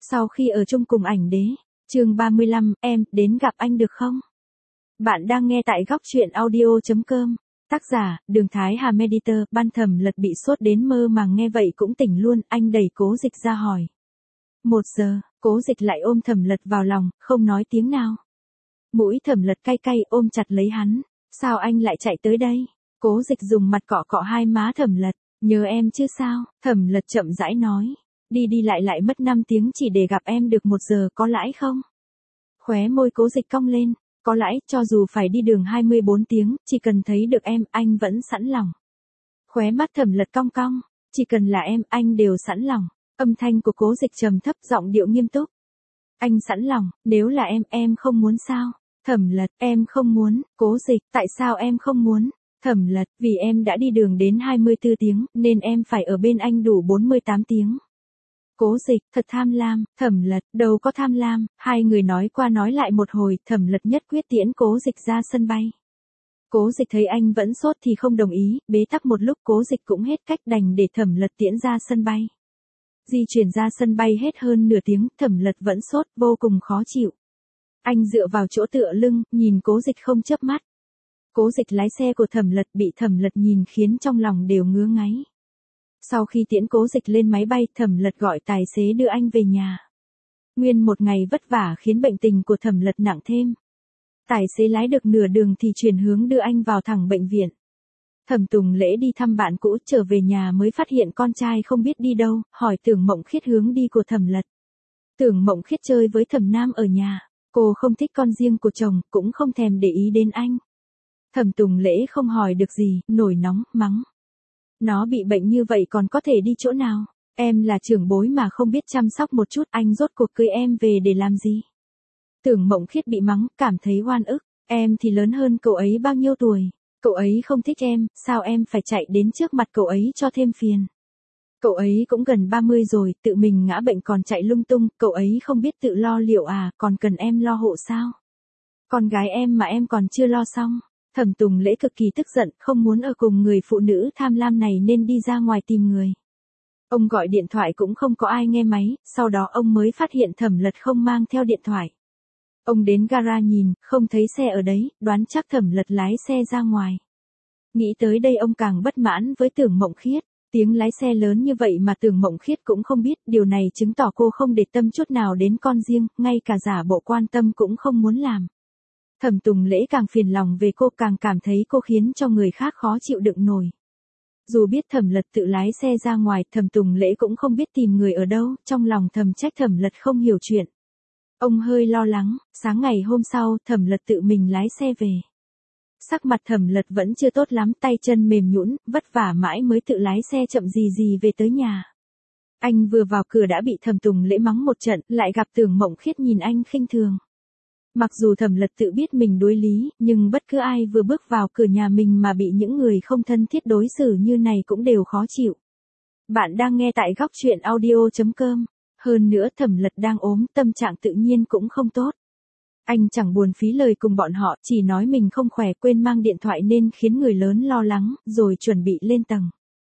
Sau khi ở chung cùng ảnh đế, chương 35, em, đến gặp anh được không? Bạn đang nghe tại góc truyện audio.com. Tác giả, Đường Thái Hà Meditor. Ban Thẩm Lật bị sốt đến mơ màng nghe vậy cũng tỉnh luôn, anh đẩy Cố Dịch ra hỏi. 1 giờ, Cố Dịch lại ôm Thẩm Lật vào lòng, không nói tiếng nào. Mũi Thẩm Lật cay cay ôm chặt lấy hắn. Sao anh lại chạy tới đây? Cố Dịch dùng mặt cọ cọ hai má Thẩm Lật. Nhớ em chứ sao? Thẩm Lật chậm rãi nói. Đi đi lại mất 5 tiếng chỉ để gặp em được 1 giờ, có lãi không? Khóe môi Cố Dịch cong lên. Có lãi, cho dù phải đi đường 24 tiếng, chỉ cần thấy được em, anh vẫn sẵn lòng. Khóe mắt Thẩm Lật cong cong. Chỉ cần là em, anh đều sẵn lòng. Âm thanh của Cố Dịch trầm thấp, giọng điệu nghiêm túc. Anh sẵn lòng, nếu là em không muốn sao? Thẩm Lật, em không muốn. Cố Dịch, tại sao em không muốn? Thẩm Lật, vì em đã đi đường đến 24 tiếng, nên em phải ở bên anh đủ 48 tiếng. Cố Dịch, thật tham lam. Thẩm Lật, đâu có tham lam. Hai người nói qua nói lại một hồi, Thẩm Lật nhất quyết tiễn Cố Dịch ra sân bay. Cố Dịch thấy anh vẫn sốt thì không đồng ý, bế tắc một lúc Cố Dịch cũng hết cách đành để Thẩm Lật tiễn ra sân bay. Di chuyển ra sân bay hết hơn nửa tiếng, Thẩm Lật vẫn sốt, vô cùng khó chịu. Anh dựa vào chỗ tựa lưng, nhìn Cố Dịch không chớp mắt. Cố Dịch lái xe của Thẩm Lật bị Thẩm Lật nhìn khiến trong lòng đều ngứa ngáy. Sau khi tiễn Cố Dịch lên máy bay, Thẩm Lật gọi tài xế đưa anh về nhà. Nguyên một ngày vất vả khiến bệnh tình của Thẩm Lật nặng thêm. Tài xế lái được nửa đường thì chuyển hướng đưa anh vào thẳng bệnh viện. Thẩm Tùng Lễ đi thăm bạn cũ, trở về nhà mới phát hiện con trai không biết đi đâu, hỏi Tưởng Mộng Khiết hướng đi của Thẩm Lật. Tưởng Mộng Khiết chơi với Thẩm Nam ở nhà, cô không thích con riêng của chồng, cũng không thèm để ý đến anh. Thẩm Tùng Lễ không hỏi được gì, nổi nóng, mắng. Nó bị bệnh như vậy còn có thể đi chỗ nào? Em là trưởng bối mà không biết chăm sóc một chút, anh rốt cuộc cưới em về để làm gì? Tưởng Mộng Khiết bị mắng, cảm thấy oan ức. Em thì lớn hơn cậu ấy bao nhiêu tuổi? Cậu ấy không thích em, sao em phải chạy đến trước mặt cậu ấy cho thêm phiền? Cậu ấy cũng gần 30 rồi, tự mình ngã bệnh còn chạy lung tung, cậu ấy không biết tự lo liệu à, còn cần em lo hộ sao? Con gái em mà em còn chưa lo xong. Thẩm Tùng Lễ cực kỳ tức giận, không muốn ở cùng người phụ nữ tham lam này nên đi ra ngoài tìm người. Ông gọi điện thoại cũng không có ai nghe máy, sau đó ông mới phát hiện Thẩm Lật không mang theo điện thoại. Ông đến gara nhìn, không thấy xe ở đấy, đoán chắc Thẩm Lật lái xe ra ngoài. Nghĩ tới đây ông càng bất mãn với Tưởng Mộng Khiết. Tiếng lái xe lớn như vậy mà Tưởng Mộng Khiết cũng không biết, điều này chứng tỏ cô không để tâm chút nào đến con riêng, ngay cả giả bộ quan tâm cũng không muốn làm. Thẩm Tùng Lễ càng phiền lòng về cô, càng cảm thấy cô khiến cho người khác khó chịu đựng nổi. Dù biết Thẩm Lật tự lái xe ra ngoài, Thẩm Tùng Lễ cũng không biết tìm người ở đâu, trong lòng thầm trách Thẩm Lật không hiểu chuyện. Ông hơi lo lắng, sáng ngày hôm sau, Thẩm Lật tự mình lái xe về. Sắc mặt Thẩm Lật vẫn chưa tốt lắm, tay chân mềm nhũn, vất vả mãi mới tự lái xe chậm gì gì về tới nhà. Anh vừa vào cửa đã bị Thẩm Tùng Lễ mắng một trận, lại gặp Tưởng Mộng Khiết nhìn anh khinh thường. Mặc dù Thẩm Lật tự biết mình đối lý, nhưng bất cứ ai vừa bước vào cửa nhà mình mà bị những người không thân thiết đối xử như này cũng đều khó chịu. Bạn đang nghe tại góc truyện audio.com. Hơn nữa Thẩm Lật đang ốm, tâm trạng tự nhiên cũng không tốt. Anh chẳng buồn phí lời cùng bọn họ, chỉ nói mình không khỏe, quên mang điện thoại nên khiến người lớn lo lắng, rồi chuẩn bị lên tầng.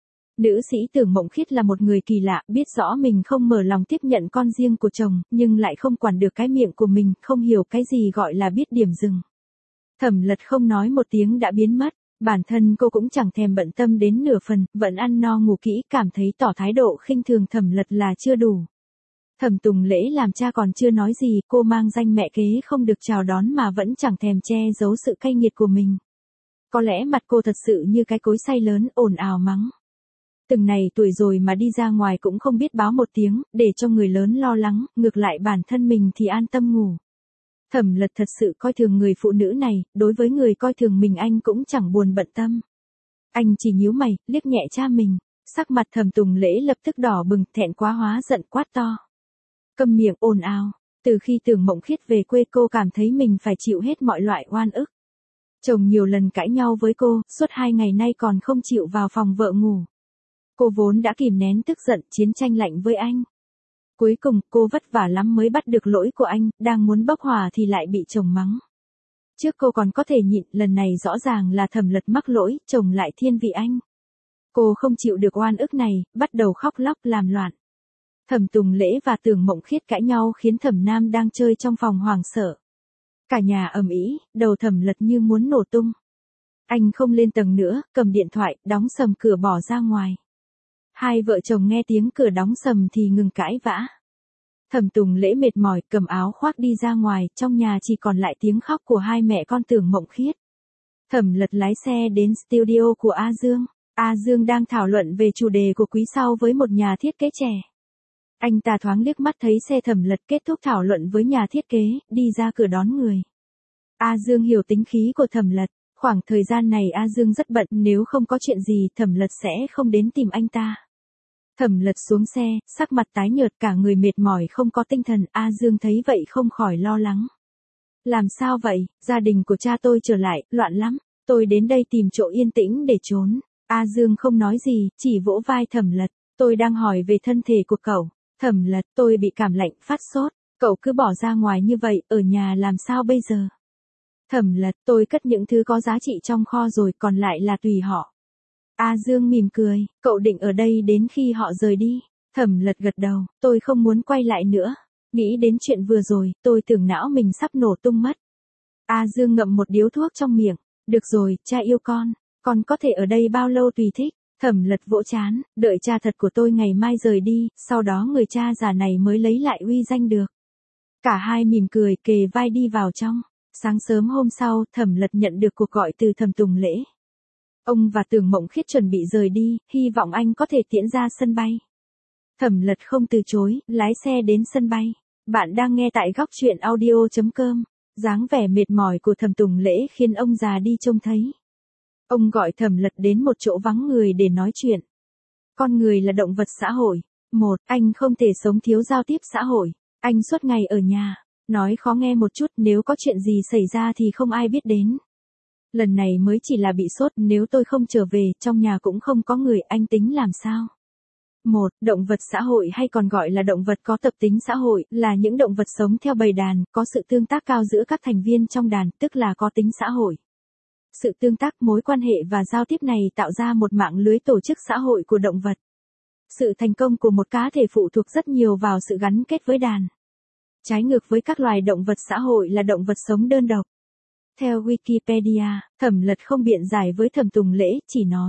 Nữ sĩ Tưởng Mộng Khiết là một người kỳ lạ, biết rõ mình không mở lòng tiếp nhận con riêng của chồng, nhưng lại không quản được cái miệng của mình, không hiểu cái gì gọi là biết điểm dừng. Thẩm Lật không nói một tiếng đã biến mất, bản thân cô cũng chẳng thèm bận tâm đến nửa phần, vẫn ăn no ngủ kỹ, cảm thấy tỏ thái độ khinh thường Thẩm Lật là chưa đủ. Thẩm Tùng Lễ làm cha còn chưa nói gì, cô mang danh mẹ kế không được chào đón mà vẫn chẳng thèm che giấu sự cay nghiệt của mình. Có lẽ mặt cô thật sự như cái cối xay lớn, ồn ào mắng. Từng này tuổi rồi mà đi ra ngoài cũng không biết báo một tiếng, để cho người lớn lo lắng, ngược lại bản thân mình thì an tâm ngủ. Thẩm Lật thật sự coi thường người phụ nữ này, đối với người coi thường mình anh cũng chẳng buồn bận tâm. Anh chỉ nhíu mày, liếc nhẹ cha mình, sắc mặt Thẩm Tùng Lễ lập tức đỏ bừng, thẹn quá hóa giận quát to. Câm miệng, ồn ào. Từ khi Tưởng Mộng Khiết về quê cô cảm thấy mình phải chịu hết mọi loại oan ức. Chồng nhiều lần cãi nhau với cô, suốt 2 ngày nay còn không chịu vào phòng vợ ngủ. Cô vốn đã kìm nén tức giận, chiến tranh lạnh với anh. Cuối cùng, cô vất vả lắm mới bắt được lỗi của anh, đang muốn bốc hỏa thì lại bị chồng mắng. Trước cô còn có thể nhịn, lần này rõ ràng là Thẩm Lật mắc lỗi, chồng lại thiên vị anh. Cô không chịu được oan ức này, bắt đầu khóc lóc làm loạn. Thẩm Tùng Lễ và Tưởng Mộng Khiết cãi nhau khiến Thẩm Nam đang chơi trong phòng hoảng sợ. Cả nhà ầm ĩ, đầu Thẩm Lật như muốn nổ tung. Anh không lên tầng nữa, cầm điện thoại, đóng sầm cửa bỏ ra ngoài. Hai vợ chồng nghe tiếng cửa đóng sầm thì ngừng cãi vã. Thẩm Tùng Lễ mệt mỏi, cầm áo khoác đi ra ngoài, trong nhà chỉ còn lại tiếng khóc của hai mẹ con Tưởng Mộng Khiết. Thẩm Lật lái xe đến studio của A Dương. A Dương đang thảo luận về chủ đề của quý sau với một nhà thiết kế trẻ. Anh ta thoáng liếc mắt thấy xe Thẩm Lật kết thúc thảo luận với nhà thiết kế, đi ra cửa đón người. A Dương hiểu tính khí của Thẩm Lật. Khoảng thời gian này A Dương rất bận, nếu không có chuyện gì Thẩm Lật sẽ không đến tìm anh ta. Thẩm Lật xuống xe, sắc mặt tái nhợt, cả người mệt mỏi không có tinh thần. A Dương thấy vậy không khỏi lo lắng. Làm sao vậy, gia đình của cha tôi trở lại, loạn lắm. Tôi đến đây tìm chỗ yên tĩnh để trốn. A Dương không nói gì, chỉ vỗ vai Thẩm Lật. Tôi đang hỏi về thân thể của cậu. Thẩm Lật, tôi bị cảm lạnh, phát sốt. Cậu cứ bỏ ra ngoài như vậy, ở nhà làm sao bây giờ? Thẩm Lật, tôi cất những thứ có giá trị trong kho rồi, còn lại là tùy họ. A Dương mỉm cười, cậu định ở đây đến khi họ rời đi. Thẩm Lật gật đầu, tôi không muốn quay lại nữa. Nghĩ đến chuyện vừa rồi, tôi tưởng não mình sắp nổ tung mất. A Dương ngậm một điếu thuốc trong miệng. Được rồi, cha yêu con có thể ở đây bao lâu tùy thích. Thẩm Lật vỗ trán, đợi cha thật của tôi ngày mai rời đi, sau đó người cha già này mới lấy lại uy danh được. Cả hai mỉm cười, kề vai đi vào trong. Sáng sớm hôm sau, Thẩm Lật nhận được cuộc gọi từ Thẩm Tùng Lễ. Ông và Tưởng Mộng Khiết chuẩn bị rời đi, hy vọng anh có thể tiễn ra sân bay. Thẩm Lật không từ chối, lái xe đến sân bay. Bạn đang nghe tại góc truyện audio.com. Dáng vẻ mệt mỏi của Thẩm Tùng Lễ khiến ông già đi trông thấy. Ông gọi Thẩm Lật đến một chỗ vắng người để nói chuyện. Con người là động vật xã hội. Anh không thể sống thiếu giao tiếp xã hội. Anh suốt ngày ở nhà. Nói khó nghe một chút, nếu có chuyện gì xảy ra thì không ai biết đến. Lần này mới chỉ là bị sốt, nếu tôi không trở về, trong nhà cũng không có người, anh tính làm sao? Động vật xã hội hay còn gọi là động vật có tập tính xã hội, là những động vật sống theo bầy đàn, có sự tương tác cao giữa các thành viên trong đàn, tức là có tính xã hội. Sự tương tác, mối quan hệ và giao tiếp này tạo ra một mạng lưới tổ chức xã hội của động vật. Sự thành công của một cá thể phụ thuộc rất nhiều vào sự gắn kết với đàn. Trái ngược với các loài động vật xã hội là động vật sống đơn độc. Theo Wikipedia, Thẩm Lật không biện giải với Thẩm Tùng Lễ, chỉ nói.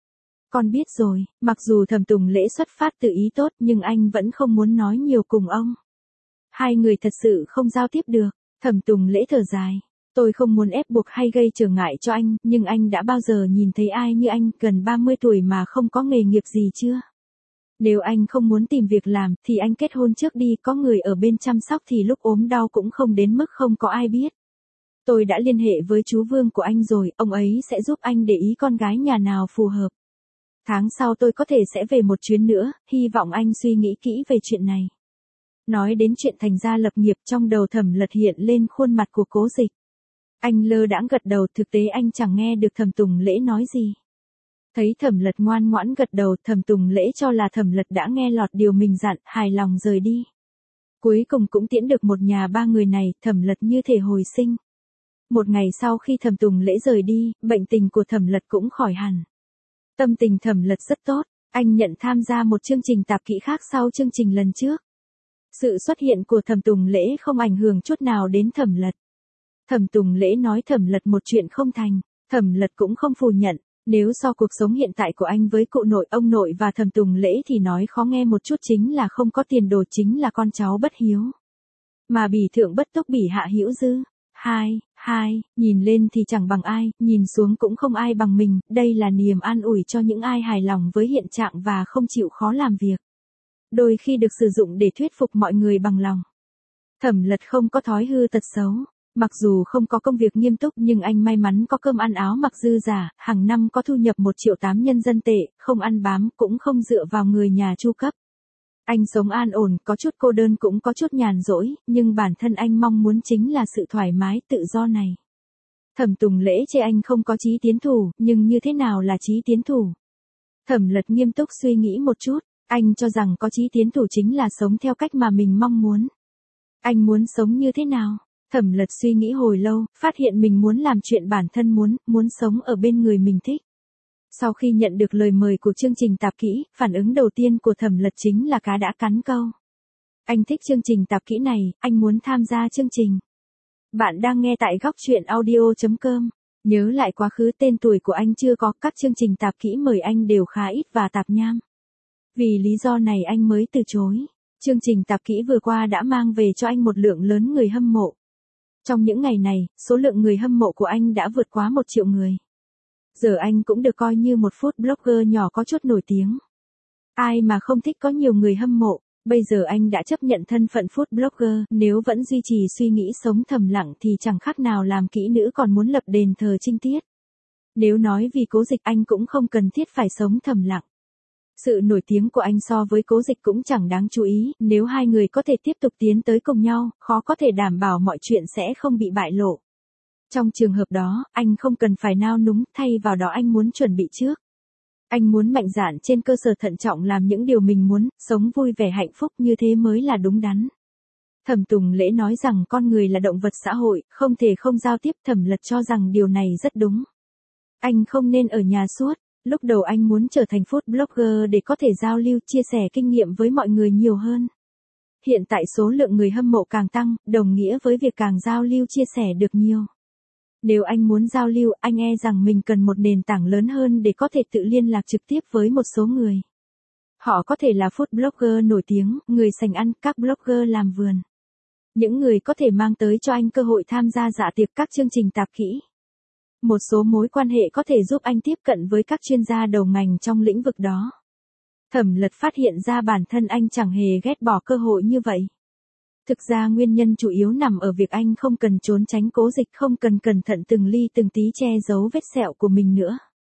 Con biết rồi, mặc dù Thẩm Tùng Lễ xuất phát từ ý tốt nhưng anh vẫn không muốn nói nhiều cùng ông. Hai người thật sự không giao tiếp được. Thẩm Tùng Lễ thở dài. Tôi không muốn ép buộc hay gây trở ngại cho anh, nhưng anh đã bao giờ nhìn thấy ai như anh, gần 30 tuổi mà không có nghề nghiệp gì chưa? Nếu anh không muốn tìm việc làm, thì anh kết hôn trước đi, có người ở bên chăm sóc thì lúc ốm đau cũng không đến mức không có ai biết. Tôi đã liên hệ với chú Vương của anh rồi, ông ấy sẽ giúp anh để ý con gái nhà nào phù hợp. Tháng sau tôi có thể sẽ về một chuyến nữa, hy vọng anh suy nghĩ kỹ về chuyện này. Nói đến chuyện thành gia lập nghiệp, trong đầu Thẩm Lật hiện lên khuôn mặt của Cố Dịch. Anh lơ đãng gật đầu, thực tế anh chẳng nghe được Thẩm Tùng Lễ nói gì. Thấy Thẩm Lật ngoan ngoãn gật đầu, Thẩm Tùng Lễ cho là Thẩm Lật đã nghe lọt điều mình dặn, hài lòng rời đi. Cuối cùng cũng tiễn được một nhà ba người này, Thẩm Lật như thể hồi sinh. Một ngày sau khi Thẩm Tùng Lễ rời đi, bệnh tình của Thẩm Lật cũng khỏi hẳn. Tâm tình Thẩm Lật rất tốt, anh nhận tham gia một chương trình tạp kỹ khác sau chương trình lần trước. Sự xuất hiện của Thẩm Tùng Lễ không ảnh hưởng chút nào đến Thẩm Lật. Thẩm Tùng Lễ nói Thẩm Lật một chuyện không thành, Thẩm Lật cũng không phủ nhận. Nếu so cuộc sống hiện tại của anh với cụ nội, ông nội và Thẩm Tùng Lễ thì nói khó nghe một chút chính là không có tiền đồ, chính là con cháu bất hiếu. Mà bỉ thượng bất túc, bỉ hạ hữu dư. Nhìn lên thì chẳng bằng ai, nhìn xuống cũng không ai bằng mình, đây là niềm an ủi cho những ai hài lòng với hiện trạng và không chịu khó làm việc. Đôi khi được sử dụng để thuyết phục mọi người bằng lòng. Thẩm Lật không có thói hư tật xấu. Mặc dù không có công việc nghiêm túc nhưng anh may mắn có cơm ăn áo mặc dư giả, hàng năm có thu nhập 1.800.000 nhân dân tệ, không ăn bám cũng không dựa vào người nhà chu cấp. Anh sống an ổn, có chút cô đơn cũng có chút nhàn rỗi, nhưng bản thân anh mong muốn chính là sự thoải mái, tự do này. Thẩm Tùng Lễ chê anh không có chí tiến thủ, nhưng như thế nào là chí tiến thủ? Thẩm Lật nghiêm túc suy nghĩ một chút, anh cho rằng có chí tiến thủ chính là sống theo cách mà mình mong muốn. Anh muốn sống như thế nào? Thẩm Lật suy nghĩ hồi lâu, phát hiện mình muốn làm chuyện bản thân muốn sống ở bên người mình thích. Sau khi nhận được lời mời của chương trình tạp kỹ, phản ứng đầu tiên của Thẩm Lật chính là cá đã cắn câu. Anh thích chương trình tạp kỹ này, anh muốn tham gia chương trình. Bạn đang nghe tại góc chuyện audio.com. Nhớ lại quá khứ, tên tuổi của anh chưa có, các chương trình tạp kỹ mời anh đều khá ít và tạp nham. Vì lý do này anh mới từ chối. Chương trình tạp kỹ vừa qua đã mang về cho anh một lượng lớn người hâm mộ. Trong những ngày này, số lượng người hâm mộ của anh đã vượt quá 1 triệu người. Giờ anh cũng được coi như một food blogger nhỏ có chút nổi tiếng. Ai mà không thích có nhiều người hâm mộ. Bây giờ anh đã chấp nhận thân phận food blogger, nếu vẫn duy trì suy nghĩ sống thầm lặng thì chẳng khác nào làm kỹ nữ còn muốn lập đền thờ trinh tiết. Nếu nói vì Cố Dịch, anh cũng không cần thiết phải sống thầm lặng. Sự nổi tiếng của anh so với Cố Dịch cũng chẳng đáng chú ý, nếu hai người có thể tiếp tục tiến tới cùng nhau, khó có thể đảm bảo mọi chuyện sẽ không bị bại lộ. Trong trường hợp đó, anh không cần phải nao núng, thay vào đó anh muốn chuẩn bị trước. Anh muốn mạnh dạn trên cơ sở thận trọng làm những điều mình muốn, sống vui vẻ hạnh phúc, như thế mới là đúng đắn. Thẩm Tùng Lễ nói rằng con người là động vật xã hội, không thể không giao tiếp. Thẩm Lật cho rằng điều này rất đúng. Anh không nên ở nhà suốt. Lúc đầu anh muốn trở thành food blogger để có thể giao lưu, chia sẻ kinh nghiệm với mọi người nhiều hơn. Hiện tại số lượng người hâm mộ càng tăng, đồng nghĩa với việc càng giao lưu chia sẻ được nhiều. Nếu anh muốn giao lưu, anh e rằng mình cần một nền tảng lớn hơn để có thể tự liên lạc trực tiếp với một số người. Họ có thể là food blogger nổi tiếng, người sành ăn, các blogger làm vườn. Những người có thể mang tới cho anh cơ hội tham gia dạ tiệc, các chương trình tạp kỹ. Một số mối quan hệ có thể giúp anh tiếp cận với các chuyên gia đầu ngành trong lĩnh vực đó. Thẩm Lật phát hiện ra bản thân anh chẳng hề ghét bỏ cơ hội như vậy. Thực ra nguyên nhân chủ yếu nằm ở việc anh không cần trốn tránh Cố Dịch, không cần cẩn thận từng ly từng tí che giấu vết sẹo của mình nữa.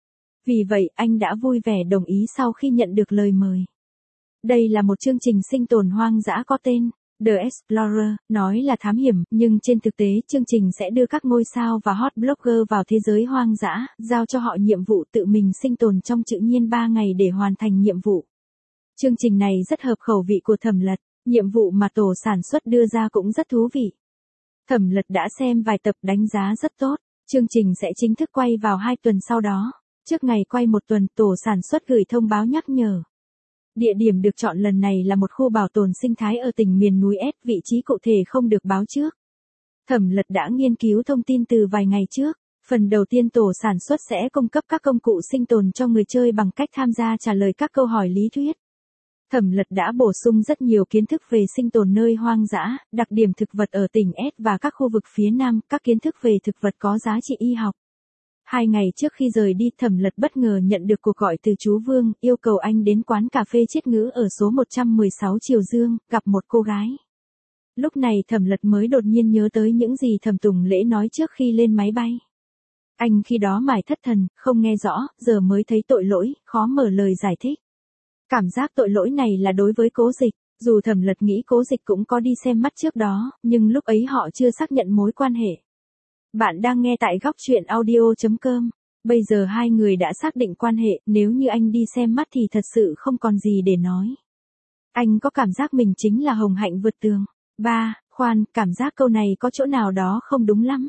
Vì vậy, anh đã vui vẻ đồng ý sau khi nhận được lời mời. Đây là một chương trình sinh tồn hoang dã có tên The Explorer, nói là thám hiểm, nhưng trên thực tế chương trình sẽ đưa các ngôi sao và hot blogger vào thế giới hoang dã, giao cho họ nhiệm vụ tự mình sinh tồn trong tự nhiên 3 ngày để hoàn thành nhiệm vụ. Chương trình này rất hợp khẩu vị của Thẩm Lật, nhiệm vụ mà tổ sản xuất đưa ra cũng rất thú vị. Thẩm Lật đã xem vài tập, đánh giá rất tốt. Chương trình sẽ chính thức quay vào 2 tuần sau đó. Trước ngày quay 1 tuần, tổ sản xuất gửi thông báo nhắc nhở. Địa điểm được chọn lần này là một khu bảo tồn sinh thái ở tỉnh miền núi S, vị trí cụ thể không được báo trước. Thẩm Lật đã nghiên cứu thông tin từ vài ngày trước. Phần đầu tiên, tổ sản xuất sẽ cung cấp các công cụ sinh tồn cho người chơi bằng cách tham gia trả lời các câu hỏi lý thuyết. Thẩm Lật đã bổ sung rất nhiều kiến thức về sinh tồn nơi hoang dã, đặc điểm thực vật ở tỉnh S và các khu vực phía Nam, các kiến thức về thực vật có giá trị y học. 2 ngày trước khi rời đi, Thẩm Lật bất ngờ nhận được cuộc gọi từ chú Vương, yêu cầu anh đến quán cà phê Triết Ngữ ở số 116 Triều Dương, gặp một cô gái. Lúc này Thẩm Lật mới đột nhiên nhớ tới những gì Thẩm Tùng Lễ nói trước khi lên máy bay. Anh khi đó mải thất thần, không nghe rõ, giờ mới thấy tội lỗi, khó mở lời giải thích. Cảm giác tội lỗi này là đối với Cố Dịch, dù Thẩm Lật nghĩ Cố Dịch cũng có đi xem mắt trước đó, nhưng lúc ấy họ chưa xác nhận mối quan hệ. Bạn đang nghe tại góc chuyện audio.com. Bây giờ hai người đã xác định quan hệ, nếu như anh đi xem mắt thì thật sự không còn gì để nói. Anh có cảm giác mình chính là hồng hạnh vượt tường. 3. Khoan, cảm giác câu này có chỗ nào đó không đúng lắm.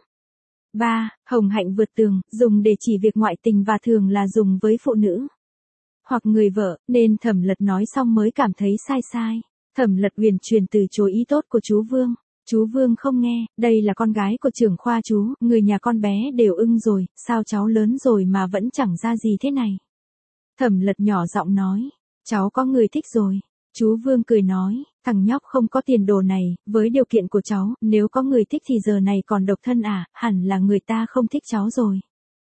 3. Hồng hạnh vượt tường, dùng để chỉ việc ngoại tình và thường là dùng với phụ nữ hoặc người vợ, nên Thẩm Lật nói xong mới cảm thấy sai sai. Thẩm Lật huyền truyền từ chối ý tốt của chú Vương. Chú Vương không nghe, đây là con gái của trưởng khoa chú, người nhà con bé đều ưng rồi, sao cháu lớn rồi mà vẫn chẳng ra gì thế này. Thẩm Lật nhỏ giọng nói, cháu có người thích rồi. Chú Vương cười nói, thằng nhóc không có tiền đồ này, với điều kiện của cháu, nếu có người thích thì giờ này còn độc thân à, hẳn là người ta không thích cháu rồi.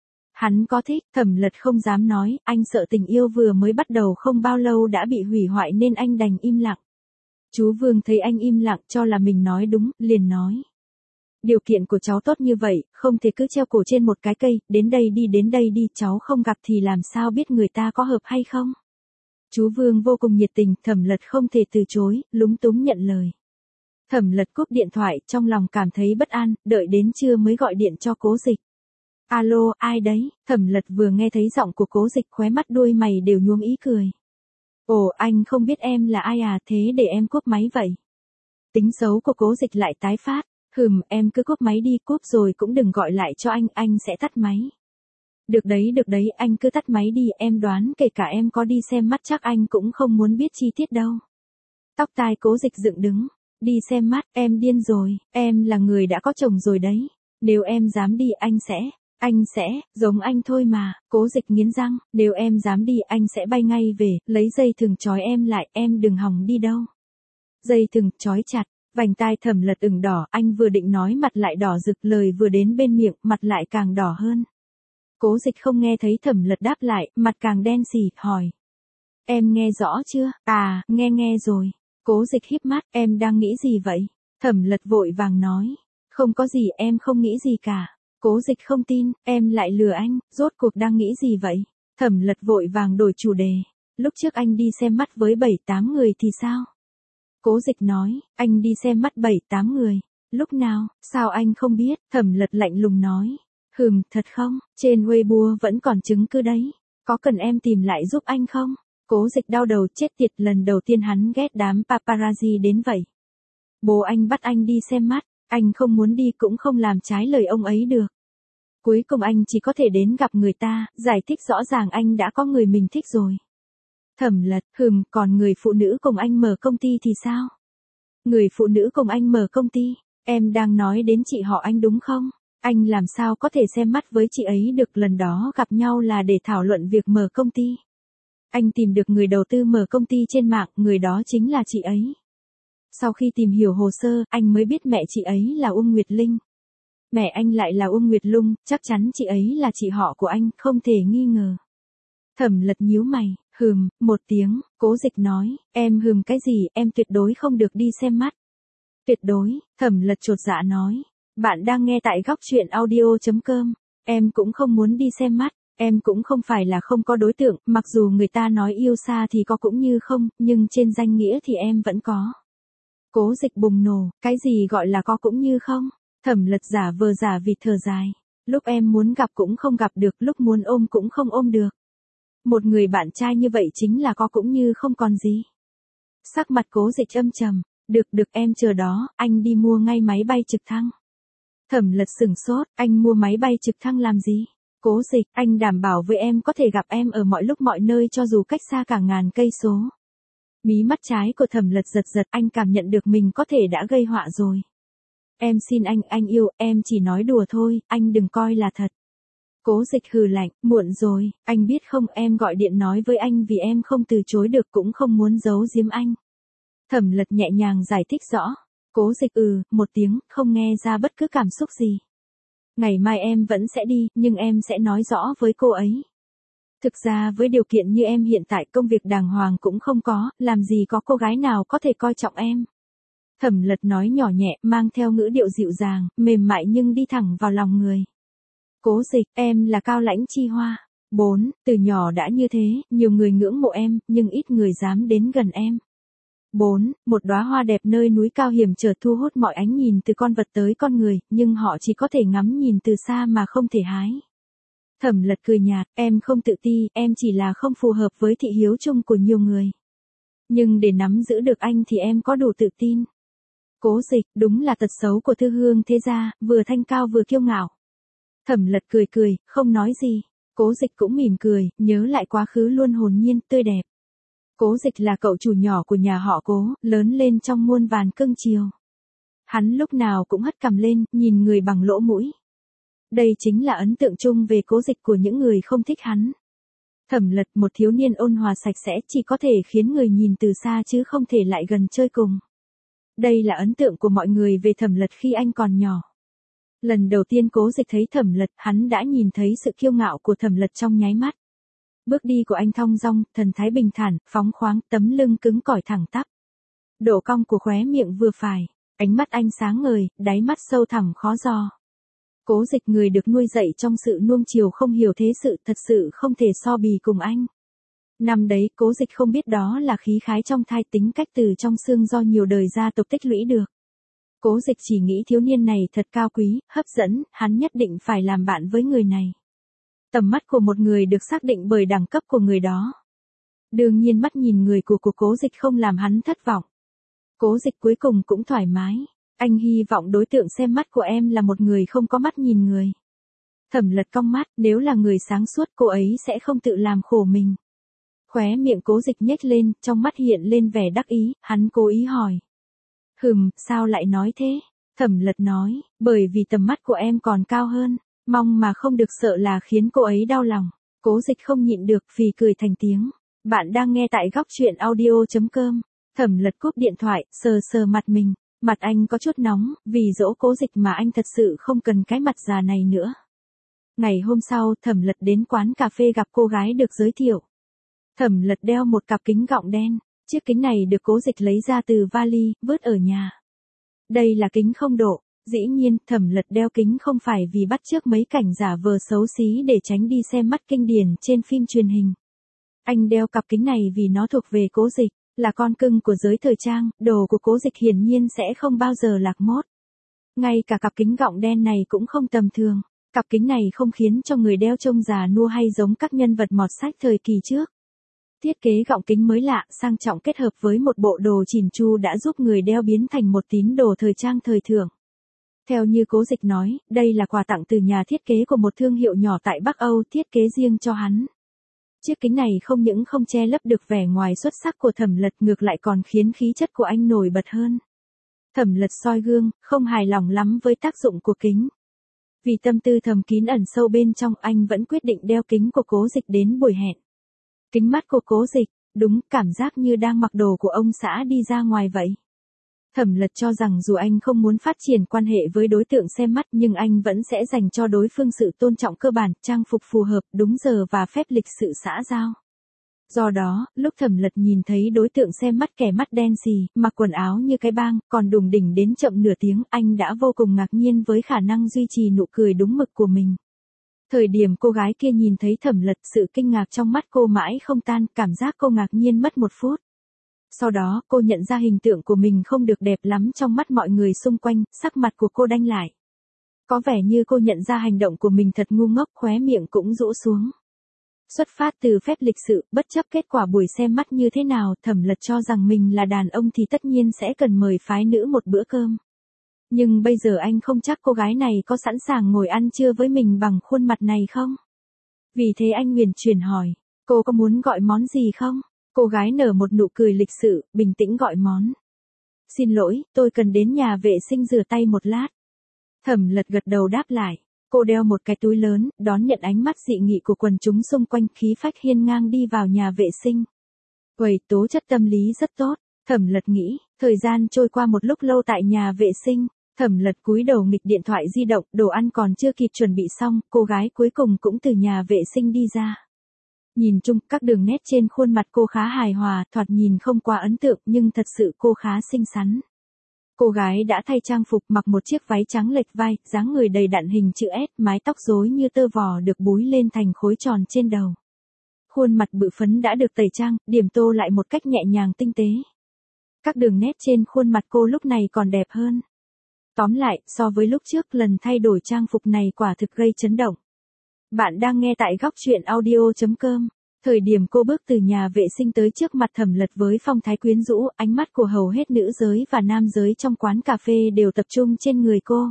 Hắn có thích, Thẩm Lật không dám nói, anh sợ tình yêu vừa mới bắt đầu không bao lâu đã bị hủy hoại nên anh đành im lặng. Chú Vương thấy anh im lặng cho là mình nói đúng, liền nói. Điều kiện của cháu tốt như vậy, không thể cứ treo cổ trên một cái cây, đến đây đi, cháu không gặp thì làm sao biết người ta có hợp hay không. Chú Vương vô cùng nhiệt tình, Thẩm Lật không thể từ chối, lúng túng nhận lời. Thẩm Lật cúp điện thoại, trong lòng cảm thấy bất an, đợi đến trưa mới gọi điện cho Cố Dịch. Alo, ai đấy? Thẩm Lật vừa nghe thấy giọng của Cố Dịch, khóe mắt đuôi mày đều nhuốm ý cười. Ồ, anh không biết em là ai à, thế để em cúp máy vậy. Tính xấu của Cố Dịch lại tái phát. Em cứ cúp máy đi, cúp rồi cũng đừng gọi lại cho anh sẽ tắt máy. được đấy, anh cứ tắt máy đi, em đoán kể cả em có đi xem mắt chắc anh cũng không muốn biết chi tiết đâu. Tóc tai Cố Dịch dựng đứng. Đi xem mắt, em điên rồi, em là người đã có chồng rồi đấy. Nếu em dám đi anh sẽ, giống anh thôi mà. Cố Dịch nghiến răng, nếu em dám đi anh sẽ bay ngay về, lấy dây thừng trói em lại, em đừng hòng đi đâu. Dây thừng trói chặt, vành tai Thẩm Lật ửng đỏ, anh vừa định nói mặt lại đỏ rực, lời vừa đến bên miệng, mặt lại càng đỏ hơn. Cố Dịch không nghe thấy Thẩm Lật đáp lại, mặt càng đen sì, hỏi. Em nghe rõ chưa? À, nghe rồi. Cố Dịch híp mắt, em đang nghĩ gì vậy? Thẩm Lật vội vàng nói. Không có gì, em không nghĩ gì cả. Cố Dịch không tin, em lại lừa anh, rốt cuộc đang nghĩ gì vậy? Thẩm Lật vội vàng đổi chủ đề. Lúc trước anh đi xem mắt với 7-8 người thì sao? Cố Dịch nói, anh đi xem mắt 7-8 người. Lúc nào, sao anh không biết? Thẩm Lật lạnh lùng nói. Thật không, trên Weibo vẫn còn chứng cứ đấy. Có cần em tìm lại giúp anh không? Cố Dịch đau đầu chết tiệt, lần đầu tiên hắn ghét đám paparazzi đến vậy. Bố anh bắt anh đi xem mắt, anh không muốn đi cũng không làm trái lời ông ấy được. Cuối cùng anh chỉ có thể đến gặp người ta, giải thích rõ ràng anh đã có người mình thích rồi. Thẩm Lật, còn người phụ nữ cùng anh mở công ty thì sao? Người phụ nữ cùng anh mở công ty, em đang nói đến chị họ anh đúng không? Anh làm sao có thể xem mắt với chị ấy được, lần đó gặp nhau là để thảo luận việc mở công ty. Anh tìm được người đầu tư mở công ty trên mạng, người đó chính là chị ấy. Sau khi tìm hiểu hồ sơ, anh mới biết mẹ chị ấy là Uông Nguyệt Linh. Mẹ anh lại là Uông Nguyệt Lung, chắc chắn chị ấy là chị họ của anh, không thể nghi ngờ. Thẩm Lật nhíu mày, một tiếng, Cố Dịch nói, em cái gì, em tuyệt đối không được đi xem mắt. Tuyệt đối, Thẩm Lật chột dạ nói. Bạn đang nghe tại góc truyện audio.com. Em cũng không muốn đi xem mắt, em cũng không phải là không có đối tượng, mặc dù người ta nói yêu xa thì có cũng như không, nhưng trên danh nghĩa thì em vẫn có. Cố Dịch bùng nổ, cái gì gọi là có cũng như không? Thẩm Lật giả vờ giả vịt thở dài. Lúc em muốn gặp cũng không gặp được, lúc muốn ôm cũng không ôm được. Một người bạn trai như vậy chính là có cũng như không còn gì. Sắc mặt Cố Dịch âm trầm. Được em chờ đó, anh đi mua ngay máy bay trực thăng. Thẩm Lật sửng sốt, anh mua máy bay trực thăng làm gì? Cố Dịch, anh đảm bảo với em có thể gặp em ở mọi lúc mọi nơi cho dù cách xa cả ngàn cây số. Mí mắt trái của Thẩm Lật giật, anh cảm nhận được mình có thể đã gây họa rồi. Em xin anh yêu, em chỉ nói đùa thôi, anh đừng coi là thật. Cố Dịch hừ lạnh, muộn rồi, anh biết không, em gọi điện nói với anh vì em không từ chối được cũng không muốn giấu giếm anh. Thẩm Lật nhẹ nhàng giải thích rõ. Cố Dịch một tiếng, không nghe ra bất cứ cảm xúc gì. Ngày mai em vẫn sẽ đi, nhưng em sẽ nói rõ với cô ấy. Thực ra với điều kiện như em hiện tại, công việc đàng hoàng cũng không có, làm gì có cô gái nào có thể coi trọng em. Thẩm Lật nói nhỏ nhẹ, mang theo ngữ điệu dịu dàng, mềm mại nhưng đi thẳng vào lòng người. Cố Dịch, em là Cao Lãnh Chi Hoa. 4. Từ nhỏ đã như thế, nhiều người ngưỡng mộ em, nhưng ít người dám đến gần em. 4. Một đóa hoa đẹp nơi núi cao hiểm trở thu hút mọi ánh nhìn từ con vật tới con người, nhưng họ chỉ có thể ngắm nhìn từ xa mà không thể hái. Thẩm Lật cười nhạt, em không tự ti, em chỉ là không phù hợp với thị hiếu chung của nhiều người. Nhưng để nắm giữ được anh thì em có đủ tự tin. Cố Dịch, đúng là tật xấu của Thư Hương thế gia, vừa thanh cao vừa kiêu ngạo. Thẩm Lật cười, không nói gì. Cố Dịch cũng mỉm cười, nhớ lại quá khứ luôn hồn nhiên, tươi đẹp. Cố Dịch là cậu chủ nhỏ của nhà họ Cố, lớn lên trong muôn vàn cưng chiều. Hắn lúc nào cũng hất cằm lên, nhìn người bằng lỗ mũi. Đây chính là ấn tượng chung về Cố Dịch của những người không thích hắn. Thẩm Lật, một thiếu niên ôn hòa sạch sẽ, chỉ có thể khiến người nhìn từ xa chứ không thể lại gần chơi cùng. Đây là ấn tượng của mọi người về Thẩm Lật khi anh còn nhỏ. Lần đầu tiên Cố Dịch thấy Thẩm Lật, hắn đã nhìn thấy sự kiêu ngạo của Thẩm Lật trong nháy mắt. Bước đi của anh thong dong, thần thái bình thản, phóng khoáng, tấm lưng cứng cỏi thẳng tắp. Độ cong của khóe miệng vừa phải, ánh mắt anh sáng ngời, đáy mắt sâu thẳm khó dò. Cố Dịch, người được nuôi dạy trong sự nuông chiều không hiểu thế sự, thật sự không thể so bì cùng anh. Năm đấy, Cố Dịch không biết đó là khí khái trong thai, tính cách từ trong xương do nhiều đời gia tộc tích lũy được. Cố Dịch chỉ nghĩ thiếu niên này thật cao quý, hấp dẫn, hắn nhất định phải làm bạn với người này. Tầm mắt của một người được xác định bởi đẳng cấp của người đó. Đương nhiên mắt nhìn người của Cố Dịch không làm hắn thất vọng. Cố Dịch cuối cùng cũng thoải mái. Anh hy vọng đối tượng xem mắt của em là một người không có mắt nhìn người. Thẩm Lật cong mắt, nếu là người sáng suốt cô ấy sẽ không tự làm khổ mình. Khóe miệng Cố Dịch nhếch lên, trong mắt hiện lên vẻ đắc ý, hắn cố ý hỏi. Sao lại nói thế? Thẩm Lật nói, bởi vì tầm mắt của em còn cao hơn, mong mà không được sợ là khiến cô ấy đau lòng. Cố Dịch không nhịn được phì cười thành tiếng. Bạn đang nghe tại góc truyện audio.com. Thẩm Lật cúp điện thoại, sờ sờ mặt mình. Mặt anh có chút nóng, vì dỗ Cố Dịch mà anh thật sự không cần cái mặt già này nữa. Ngày hôm sau, Thẩm Lật đến quán cà phê gặp cô gái được giới thiệu. Thẩm Lật đeo một cặp kính gọng đen, chiếc kính này được Cố Dịch lấy ra từ vali, vứt ở nhà. Đây là kính không độ, dĩ nhiên, Thẩm Lật đeo kính không phải vì bắt chước mấy cảnh giả vờ xấu xí để tránh đi xem mắt kinh điển trên phim truyền hình. Anh đeo cặp kính này vì nó thuộc về Cố Dịch, là con cưng của giới thời trang, đồ của Cố Dịch hiển nhiên sẽ không bao giờ lạc mốt. Ngay cả cặp kính gọng đen này cũng không tầm thường, cặp kính này không khiến cho người đeo trông già nua hay giống các nhân vật mọt sách thời kỳ trước. Thiết kế gọng kính mới lạ, sang trọng kết hợp với một bộ đồ chỉn chu đã giúp người đeo biến thành một tín đồ thời trang thời thượng. Theo như Cố Dịch nói, đây là quà tặng từ nhà thiết kế của một thương hiệu nhỏ tại Bắc Âu thiết kế riêng cho hắn. Chiếc kính này không những không che lấp được vẻ ngoài xuất sắc của Thẩm Lật, ngược lại còn khiến khí chất của anh nổi bật hơn. Thẩm Lật soi gương, không hài lòng lắm với tác dụng của kính. Vì tâm tư thầm kín ẩn sâu bên trong, anh vẫn quyết định đeo kính của Cố Dịch đến buổi hẹn. Kính mắt của Cố Dịch, đúng, cảm giác như đang mặc đồ của ông xã đi ra ngoài vậy. Thẩm Lật cho rằng dù anh không muốn phát triển quan hệ với đối tượng xem mắt nhưng anh vẫn sẽ dành cho đối phương sự tôn trọng cơ bản, trang phục phù hợp, đúng giờ và phép lịch sự xã giao. Do đó, lúc Thẩm Lật nhìn thấy đối tượng xem mắt kẻ mắt đen xì, mặc quần áo như cái bang, còn đùng đỉnh đến chậm nửa tiếng, anh đã vô cùng ngạc nhiên với khả năng duy trì nụ cười đúng mực của mình. Thời điểm cô gái kia nhìn thấy Thẩm Lật, sự kinh ngạc trong mắt cô mãi không tan, cảm giác cô ngạc nhiên mất một phút. Sau đó, cô nhận ra hình tượng của mình không được đẹp lắm trong mắt mọi người xung quanh, sắc mặt của cô đanh lại. Có vẻ như cô nhận ra hành động của mình thật ngu ngốc, khóe miệng cũng rũ xuống. Xuất phát từ phép lịch sự, bất chấp kết quả buổi xem mắt như thế nào, Thẩm Lật cho rằng mình là đàn ông thì tất nhiên sẽ cần mời phái nữ một bữa cơm. Nhưng bây giờ anh không chắc cô gái này có sẵn sàng ngồi ăn trưa với mình bằng khuôn mặt này không? Vì thế anh huyền chuyển hỏi, cô có muốn gọi món gì không? Cô gái nở một nụ cười lịch sự, bình tĩnh gọi món. Xin lỗi, tôi cần đến nhà vệ sinh rửa tay một lát. Thẩm Lật gật đầu đáp lại. Cô đeo một cái túi lớn, đón nhận ánh mắt dị nghị của quần chúng xung quanh, khí phách hiên ngang đi vào nhà vệ sinh. Uầy, tố chất tâm lý rất tốt, Thẩm Lật nghĩ. Thời gian trôi qua một lúc lâu tại nhà vệ sinh, Thẩm Lật cúi đầu nghịch điện thoại di động, đồ ăn còn chưa kịp chuẩn bị xong, cô gái cuối cùng cũng từ nhà vệ sinh đi ra. Nhìn chung, các đường nét trên khuôn mặt cô khá hài hòa, thoạt nhìn không quá ấn tượng nhưng thật sự cô khá xinh xắn. Cô gái đã thay trang phục, mặc một chiếc váy trắng lệch vai, dáng người đầy đặn hình chữ S, mái tóc rối như tơ vò được búi lên thành khối tròn trên đầu. Khuôn mặt bự phấn đã được tẩy trang, điểm tô lại một cách nhẹ nhàng tinh tế. Các đường nét trên khuôn mặt cô lúc này còn đẹp hơn. Tóm lại, so với lúc trước, lần thay đổi trang phục này quả thực gây chấn động. Bạn đang nghe tại góc truyện audio.com. Thời điểm cô bước từ nhà vệ sinh tới trước mặt Thẩm Lật với phong thái quyến rũ, ánh mắt của hầu hết nữ giới và nam giới trong quán cà phê đều tập trung trên người cô.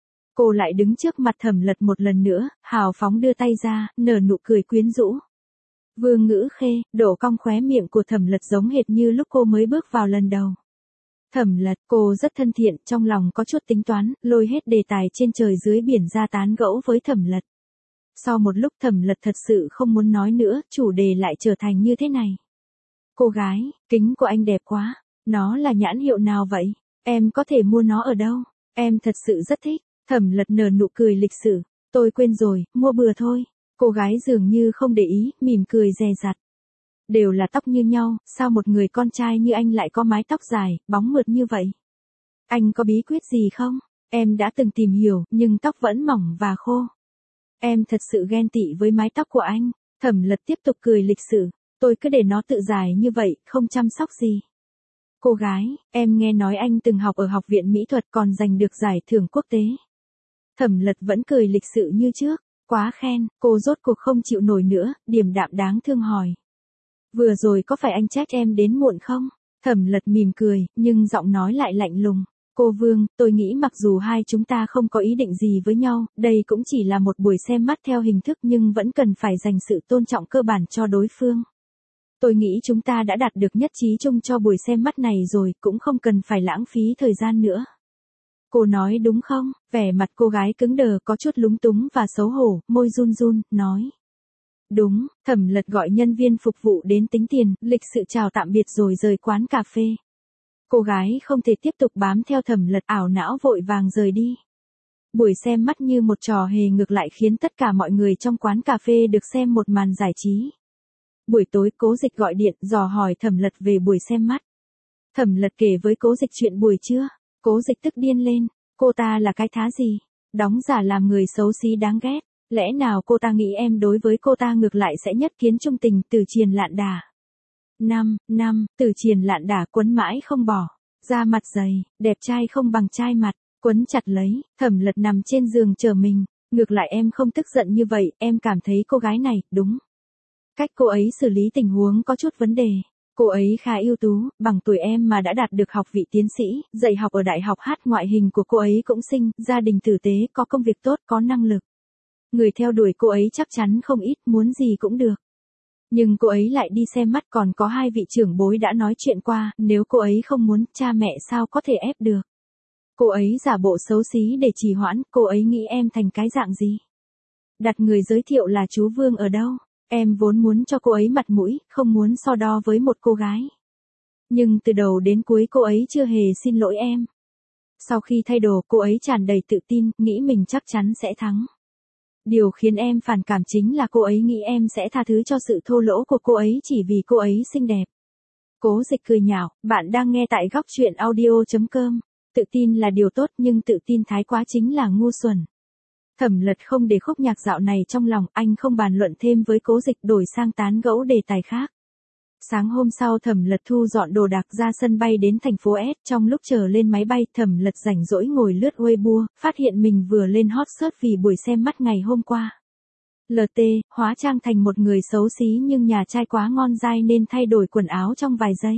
Cô lại đứng trước mặt Thẩm Lật một lần nữa, hào phóng đưa tay ra, nở nụ cười quyến rũ. Vương Ngữ Khê, độ cong khóe miệng của Thẩm Lật giống hệt như lúc cô mới bước vào lần đầu. Thẩm Lật, cô rất thân thiện, trong lòng có chút tính toán, lôi hết đề tài trên trời dưới biển ra tán gẫu với Thẩm Lật. Sau một lúc Thẩm Lật thật sự không muốn nói nữa, chủ đề lại trở thành như thế này. Cô gái, kính của anh đẹp quá, nó là nhãn hiệu nào vậy? Em có thể mua nó ở đâu? Em thật sự rất thích. Thẩm Lật nở nụ cười lịch sự. Tôi quên rồi, mua bừa thôi. Cô gái dường như không để ý, mỉm cười dè dặt. Đều là tóc như nhau, sao một người con trai như anh lại có mái tóc dài, bóng mượt như vậy? Anh có bí quyết gì không? Em đã từng tìm hiểu, nhưng tóc vẫn mỏng và khô. Em thật sự ghen tị với mái tóc của anh. Thẩm Lật tiếp tục cười lịch sự. Tôi cứ để nó tự dài như vậy, không chăm sóc gì. Cô gái, em nghe nói anh từng học ở học viện mỹ thuật còn giành được giải thưởng quốc tế. Thẩm Lật vẫn cười lịch sự như trước. Quá khen, cô rốt cuộc không chịu nổi nữa, điềm đạm đáng thương hỏi. Vừa rồi có phải anh trách em đến muộn không? Thẩm Lật mỉm cười, nhưng giọng nói lại lạnh lùng. Cô Vương, tôi nghĩ mặc dù hai chúng ta không có ý định gì với nhau, đây cũng chỉ là một buổi xem mắt theo hình thức nhưng vẫn cần phải dành sự tôn trọng cơ bản cho đối phương. Tôi nghĩ chúng ta đã đạt được nhất trí chung cho buổi xem mắt này rồi, cũng không cần phải lãng phí thời gian nữa. Cô nói đúng không? Vẻ mặt cô gái cứng đờ có chút lúng túng và xấu hổ, môi run run, nói. Đúng, Thẩm Lật gọi nhân viên phục vụ đến tính tiền, lịch sự chào tạm biệt rồi rời quán cà phê. Cô gái không thể tiếp tục bám theo Thẩm Lật, ảo não vội vàng rời đi. Buổi xem mắt như một trò hề ngược lại khiến tất cả mọi người trong quán cà phê được xem một màn giải trí. Buổi tối Cố Dịch gọi điện dò hỏi Thẩm Lật về buổi xem mắt. Thẩm Lật kể với Cố Dịch chuyện buổi trưa. Cố Dịch tức điên lên, cô ta là cái thá gì? Đóng giả làm người xấu xí đáng ghét. Lẽ nào cô ta nghĩ em đối với cô ta ngược lại sẽ nhất kiến trung tình? Từ Triền Lạn Đà. Từ Triền Lạn Đà quấn mãi không bỏ. Da mặt dày, đẹp trai không bằng trai mặt, quấn chặt lấy. Thẩm Lật nằm trên giường chờ mình. Ngược lại em không tức giận như vậy, em cảm thấy cô gái này, đúng. Cách cô ấy xử lý tình huống có chút vấn đề. Cô ấy khá ưu tú, bằng tuổi em mà đã đạt được học vị tiến sĩ, dạy học ở đại học hát, ngoại hình của cô ấy cũng xinh, gia đình tử tế, có công việc tốt, có năng lực. Người theo đuổi cô ấy chắc chắn không ít, muốn gì cũng được. Nhưng cô ấy lại đi xem mắt, còn có hai vị trưởng bối đã nói chuyện qua, nếu cô ấy không muốn, cha mẹ sao có thể ép được. Cô ấy giả bộ xấu xí để trì hoãn, cô ấy nghĩ em thành cái dạng gì? Đặt người giới thiệu là chú Vương ở đâu? Em vốn muốn cho cô ấy mặt mũi, không muốn so đo với một cô gái. Nhưng từ đầu đến cuối cô ấy chưa hề xin lỗi em. Sau khi thay đồ cô ấy tràn đầy tự tin, nghĩ mình chắc chắn sẽ thắng. Điều khiến em phản cảm chính là cô ấy nghĩ em sẽ tha thứ cho sự thô lỗ của cô ấy chỉ vì cô ấy xinh đẹp. Cố Dịch cười nhạo, bạn đang nghe tại góc truyện audio.com. Tự tin là điều tốt nhưng tự tin thái quá chính là ngu xuẩn. Thẩm Lật không để khúc nhạc dạo này trong lòng, anh không bàn luận thêm với Cố Dịch, đổi sang tán gẫu đề tài khác. Sáng hôm sau Thẩm Lật thu dọn đồ đạc ra sân bay đến thành phố S, trong lúc chờ lên máy bay Thẩm Lật rảnh rỗi ngồi lướt Weibo, phát hiện mình vừa lên hot search vì buổi xem mắt ngày hôm qua. LT, hóa trang thành một người xấu xí nhưng nhà trai quá ngon dai nên thay đổi quần áo trong vài giây.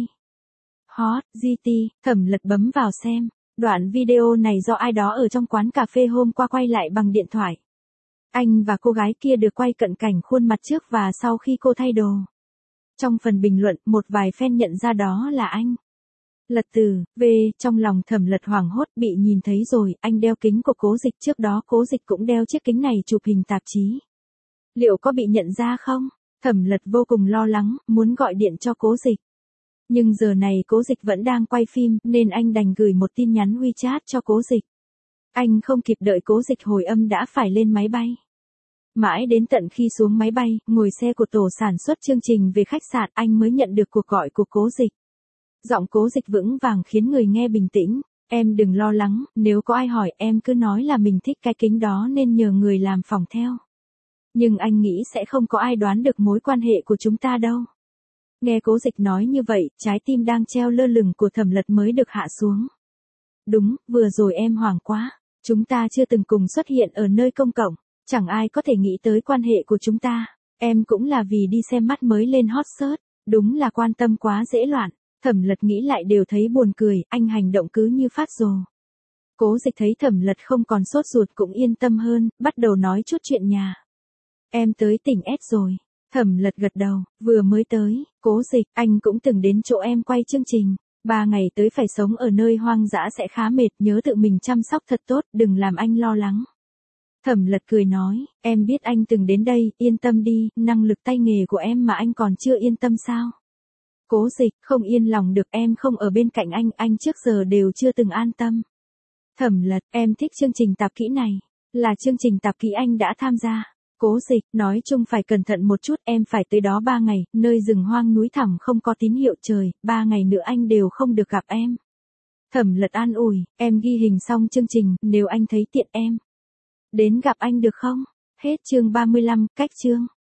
Hot, GT, Thẩm Lật bấm vào xem. Đoạn video này do ai đó ở trong quán cà phê hôm qua quay lại bằng điện thoại. Anh và cô gái kia được quay cận cảnh khuôn mặt trước và sau khi cô thay đồ. Trong phần bình luận, một vài fan nhận ra đó là anh. Lật từ, trong lòng Thẩm Lật hoảng hốt, bị nhìn thấy rồi, anh đeo kính của Cố Dịch, trước đó Cố Dịch cũng đeo chiếc kính này chụp hình tạp chí. Liệu có bị nhận ra không? Thẩm Lật vô cùng lo lắng, muốn gọi điện cho Cố Dịch. Nhưng giờ này Cố Dịch vẫn đang quay phim, nên anh đành gửi một tin nhắn WeChat cho Cố Dịch. Anh không kịp đợi Cố Dịch hồi âm đã phải lên máy bay. Mãi đến tận khi xuống máy bay, ngồi xe của tổ sản xuất chương trình về khách sạn, anh mới nhận được cuộc gọi của Cố Dịch. Giọng Cố Dịch vững vàng khiến người nghe bình tĩnh. Em đừng lo lắng, nếu có ai hỏi em cứ nói là mình thích cái kính đó nên nhờ người làm phỏng theo. Nhưng anh nghĩ sẽ không có ai đoán được mối quan hệ của chúng ta đâu. Nghe Cố Dịch nói như vậy, trái tim đang treo lơ lửng của Thẩm Lật mới được hạ xuống. Đúng, vừa rồi em hoảng quá. Chúng ta chưa từng cùng xuất hiện ở nơi công cộng. Chẳng ai có thể nghĩ tới quan hệ của chúng ta. Em cũng là vì đi xem mắt mới lên hot search. Đúng là quan tâm quá dễ loạn. Thẩm Lật nghĩ lại đều thấy buồn cười, anh hành động cứ như phát rồ. Cố Dịch thấy Thẩm Lật không còn sốt ruột cũng yên tâm hơn, bắt đầu nói chút chuyện nhà. Em tới tỉnh S rồi. Thẩm Lật gật đầu, vừa mới tới. Cố Dịch, anh cũng từng đến chỗ em quay chương trình. 3 ngày tới phải sống ở nơi hoang dã sẽ khá mệt, nhớ tự mình chăm sóc thật tốt, đừng làm anh lo lắng. Thẩm Lật cười nói, em biết anh từng đến đây, yên tâm đi, năng lực tay nghề của em mà anh còn chưa yên tâm sao? Cố Dịch, không yên lòng được, em không ở bên cạnh anh trước giờ đều chưa từng an tâm. Thẩm Lật, em thích chương trình tạp kỹ này, là chương trình tạp kỹ anh đã tham gia. Cố Dịch, nói chung phải cẩn thận một chút, em phải tới đó 3 ngày, nơi rừng hoang núi thẳm không có tín hiệu trời, 3 ngày nữa anh đều không được gặp em. Thẩm Lật an ủi, em ghi hình xong chương trình, nếu anh thấy tiện em đến gặp anh được không? Hết chương 35, cách chương.